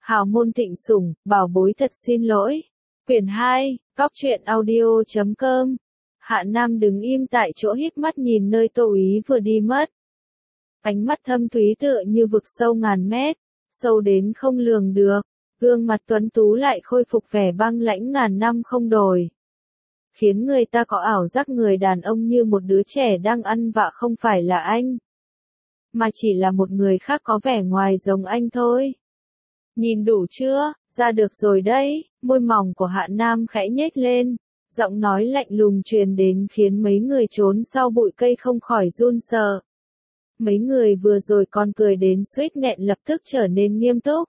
Hào môn thịnh sủng, bảo bối thật xin lỗi. Quyển 2, Cóc truyện audio.com. Hạ Nam đứng im tại chỗ híp mắt nhìn nơi Tô Ý vừa đi mất. Ánh mắt thâm thúy tựa như vực sâu ngàn mét, sâu đến không lường được, gương mặt tuấn tú lại khôi phục vẻ băng lãnh ngàn năm không đổi. Khiến người ta có ảo giác người đàn ông như một đứa trẻ đang ăn vạ không phải là anh, mà chỉ là một người khác có vẻ ngoài giống anh thôi. Nhìn đủ chưa, ra được rồi đấy, môi mỏng của Hạ Nam khẽ nhếch lên, giọng nói lạnh lùng truyền đến khiến mấy người trốn sau bụi cây không khỏi run sợ. Mấy người vừa rồi còn cười đến suýt nghẹn lập tức trở nên nghiêm túc.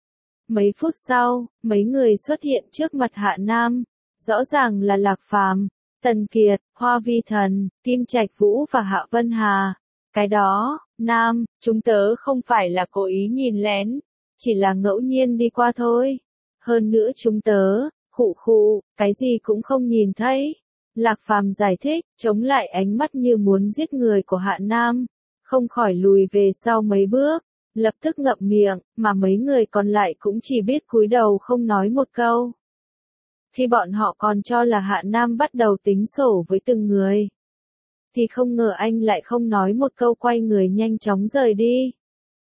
Mấy phút sau, mấy người xuất hiện trước mặt Hạ Nam, rõ ràng là Lạc Phàm, Tần Kiệt, Hoa Vi Thần, Kim Trạch Vũ và Hạ Vân Hà. Cái đó, Nam, chúng tớ không phải là cố ý nhìn lén, chỉ là ngẫu nhiên đi qua thôi. Hơn nữa chúng tớ, khụ, cái gì cũng không nhìn thấy. Lạc Phàm giải thích, chống lại ánh mắt như muốn giết người của Hạ Nam, không khỏi lùi về sau mấy bước, lập tức ngậm miệng, mà mấy người còn lại cũng chỉ biết cúi đầu không nói một câu. Khi bọn họ còn cho là Hạ Nam bắt đầu tính sổ với từng người, thì không ngờ anh lại không nói một câu quay người nhanh chóng rời đi.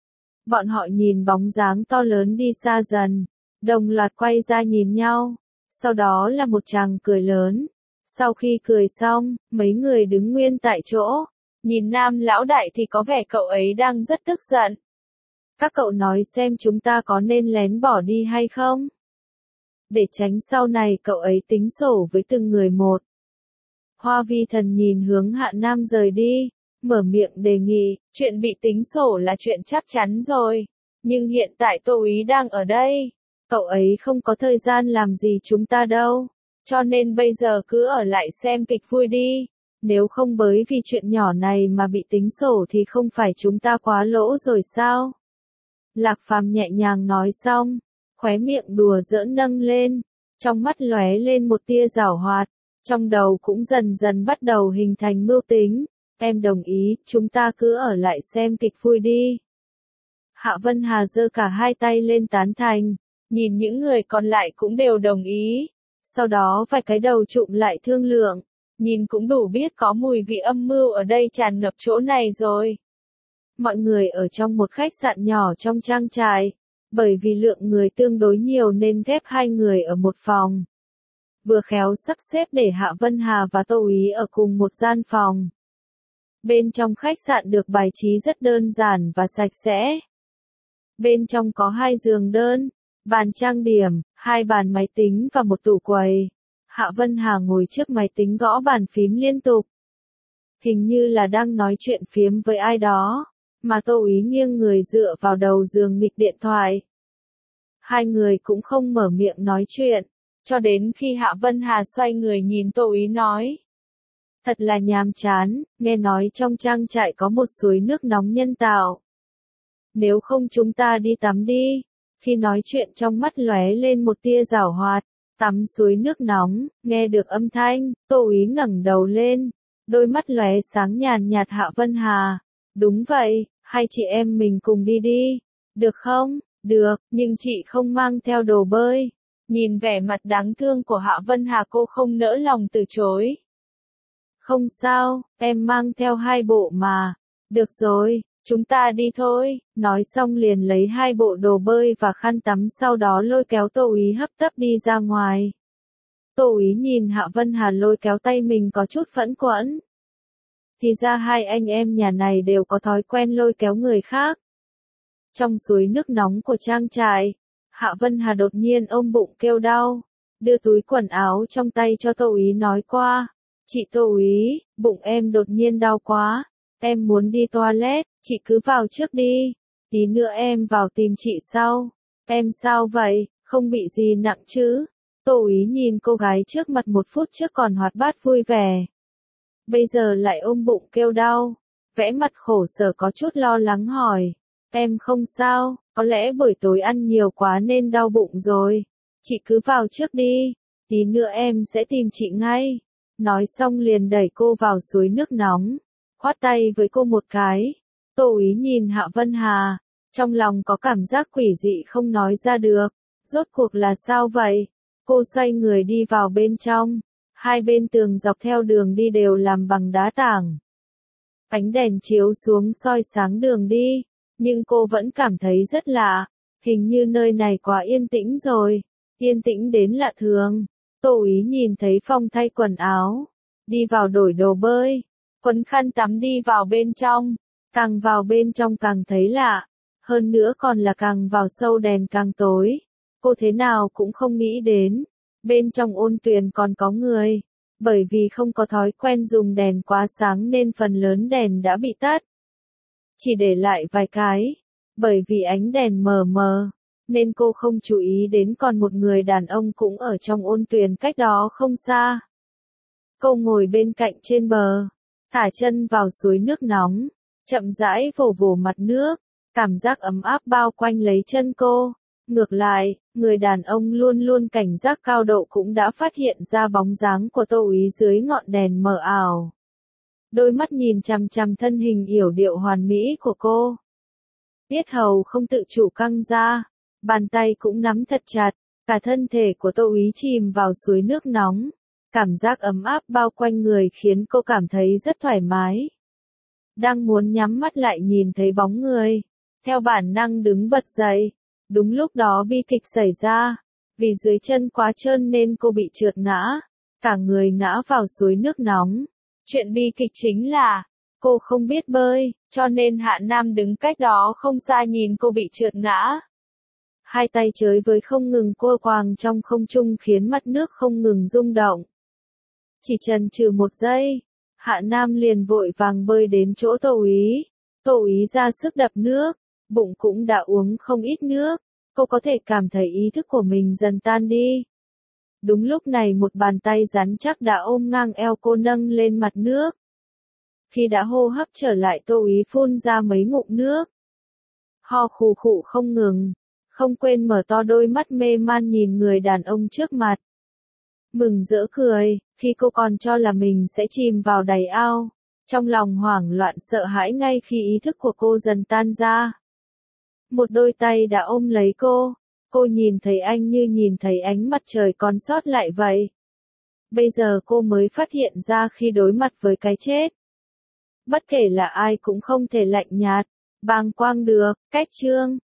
Bọn họ nhìn bóng dáng to lớn đi xa dần, đồng loạt quay ra nhìn nhau, sau đó là một tràng cười lớn. Sau khi cười xong, mấy người đứng nguyên tại chỗ, nhìn Nam lão đại thì có vẻ cậu ấy đang rất tức giận. Các cậu nói xem chúng ta có nên lén bỏ đi hay không? Để tránh sau này cậu ấy tính sổ với từng người một. Hoa Vi Thần nhìn hướng Hạ Nam rời đi, mở miệng đề nghị, chuyện bị tính sổ là chuyện chắc chắn rồi. Nhưng hiện tại Tô Ý đang ở đây, cậu ấy không có thời gian làm gì chúng ta đâu. Cho nên bây giờ cứ ở lại xem kịch vui đi. Nếu không bởi vì chuyện nhỏ này mà bị tính sổ thì không phải chúng ta quá lỗ rồi sao? Lạc Phàm nhẹ nhàng nói xong, khóe miệng đùa giỡn nâng lên, trong mắt lóe lên một tia giảo hoạt, trong đầu cũng dần dần bắt đầu hình thành mưu tính. Em đồng ý, chúng ta cứ ở lại xem kịch vui đi. Hạ Vân Hà giơ cả hai tay lên tán thành, nhìn những người còn lại cũng đều đồng ý. Sau đó vài cái đầu trụm lại thương lượng, nhìn cũng đủ biết có mùi vị âm mưu ở đây tràn ngập chỗ này rồi. Mọi người ở trong một khách sạn nhỏ trong trang trại, bởi vì lượng người tương đối nhiều nên ghép hai người ở một phòng. Vừa khéo sắp xếp để Hạ Vân Hà và Tô Ý ở cùng một gian phòng. Bên trong khách sạn được bài trí rất đơn giản và sạch sẽ. Bên trong có hai giường đơn, bàn trang điểm, hai bàn máy tính và một tủ quầy. Hạ Vân Hà ngồi trước máy tính gõ bàn phím liên tục. Hình như là đang nói chuyện phiếm với ai đó, mà Tô Ý nghiêng người dựa vào đầu giường nghịch điện thoại. Hai người cũng không mở miệng nói chuyện, cho đến khi Hạ Vân Hà xoay người nhìn Tô Ý nói. Thật là nhàm chán, nghe nói trong trang trại có một suối nước nóng nhân tạo. Nếu không chúng ta đi tắm đi. Khi nói chuyện trong mắt lóe lên một tia giảo hoạt, tắm suối nước nóng, nghe được âm thanh, Tô Ý ngẩng đầu lên, đôi mắt lóe sáng nhàn nhạt. Hạ Vân Hà, đúng vậy, hai chị em mình cùng đi đi, được không? Được, nhưng chị không mang theo đồ bơi. Nhìn vẻ mặt đáng thương của Hạ Vân Hà cô không nỡ lòng từ chối. Không sao, em mang theo hai bộ mà. Được rồi, chúng ta đi thôi. Nói xong liền lấy hai bộ đồ bơi và khăn tắm, sau đó lôi kéo Tô Ý hấp tấp đi ra ngoài. Tô Ý nhìn Hạ Vân Hà lôi kéo tay mình có chút phẫn quẫn. Thì ra hai anh em nhà này đều có thói quen lôi kéo người khác. Trong suối nước nóng của trang trại, Hạ Vân Hà đột nhiên ôm bụng kêu đau, đưa túi quần áo trong tay cho Tô Ý nói qua. Chị Tô Ý, bụng em đột nhiên đau quá, em muốn đi toilet, chị cứ vào trước đi, tí nữa em vào tìm chị sau. Em sao vậy, không bị gì nặng chứ? Tô Ý nhìn cô gái trước mặt một phút trước còn hoạt bát vui vẻ, bây giờ lại ôm bụng kêu đau, vẽ mặt khổ sở có chút lo lắng hỏi. Em không sao, có lẽ buổi tối ăn nhiều quá nên đau bụng rồi. Chị cứ vào trước đi, tí nữa em sẽ tìm chị ngay. Nói xong liền đẩy cô vào suối nước nóng, khoát tay với cô một cái. Tô Ý nhìn Hạ Vân Hà, Trong lòng có cảm giác quỷ dị không nói ra được. Rốt cuộc là sao vậy? Cô xoay người đi vào bên trong. Hai bên tường dọc theo đường đi đều làm bằng đá tảng. Ánh đèn chiếu xuống soi sáng đường đi. Nhưng cô vẫn cảm thấy rất lạ. Hình như nơi này quá yên tĩnh rồi. Yên tĩnh đến lạ thường. Tô Úy nhìn thấy Phong thay quần áo. Đi vào đổi đồ bơi. Quấn khăn tắm đi vào bên trong. Càng vào bên trong càng thấy lạ. Hơn nữa còn là càng vào sâu đèn càng tối. Cô thế nào cũng không nghĩ đến. Bên trong ôn tuyền còn có người. Bởi vì không có thói quen dùng đèn quá sáng nên phần lớn đèn đã bị tắt. Chỉ để lại vài cái. Bởi vì ánh đèn mờ mờ. Nên cô không chú ý đến còn một người đàn ông cũng ở trong ôn tuyền cách đó không xa. Cô ngồi bên cạnh trên bờ. Thả chân vào suối nước nóng. Chậm rãi vồ vồ mặt nước. Cảm giác ấm áp bao quanh lấy chân cô. Ngược lại, người đàn ông luôn luôn cảnh giác cao độ cũng đã phát hiện ra bóng dáng của Tô Úy dưới ngọn đèn mờ ảo. Đôi mắt nhìn chằm chằm thân hình yểu điệu hoàn mỹ của cô. Yết hầu không tự chủ căng ra, bàn tay cũng nắm thật chặt, cả thân thể của Tô Úy chìm vào suối nước nóng. Cảm giác ấm áp bao quanh người khiến cô cảm thấy rất thoải mái. Đang muốn nhắm mắt lại nhìn thấy bóng người, theo bản năng đứng bật dậy. Đúng lúc đó bi kịch xảy ra, vì dưới chân quá trơn nên cô bị trượt ngã, cả người ngã vào suối nước nóng. Chuyện bi kịch chính là, cô không biết bơi, cho nên Hạ Nam đứng cách đó không xa nhìn cô bị trượt ngã. Hai tay chới với không ngừng cua quàng trong không trung khiến mặt nước không ngừng rung động. Chỉ chần chừ một giây, Hạ Nam liền vội vàng bơi đến chỗ Tô Úy. Tô Úy ra sức đập nước, bụng cũng đã uống không ít nước. Cô có thể cảm thấy ý thức của mình dần tan đi. Đúng lúc này một bàn tay rắn chắc đã ôm ngang eo cô nâng lên mặt nước. Khi đã hô hấp trở lại Tô Úy phun ra mấy ngụm nước. Ho khù khụ không ngừng, không quên mở to đôi mắt mê man nhìn người đàn ông trước mặt. Mừng rỡ cười, khi cô còn cho là mình sẽ chìm vào đáy ao. Trong lòng hoảng loạn sợ hãi ngay khi ý thức của cô dần tan ra. Một đôi tay đã ôm lấy cô nhìn thấy anh như nhìn thấy ánh mặt trời còn sót lại vậy. Bây giờ cô mới phát hiện ra khi đối mặt với cái chết. Bất kể là ai cũng không thể lạnh nhạt, bàng quang được, cách chương.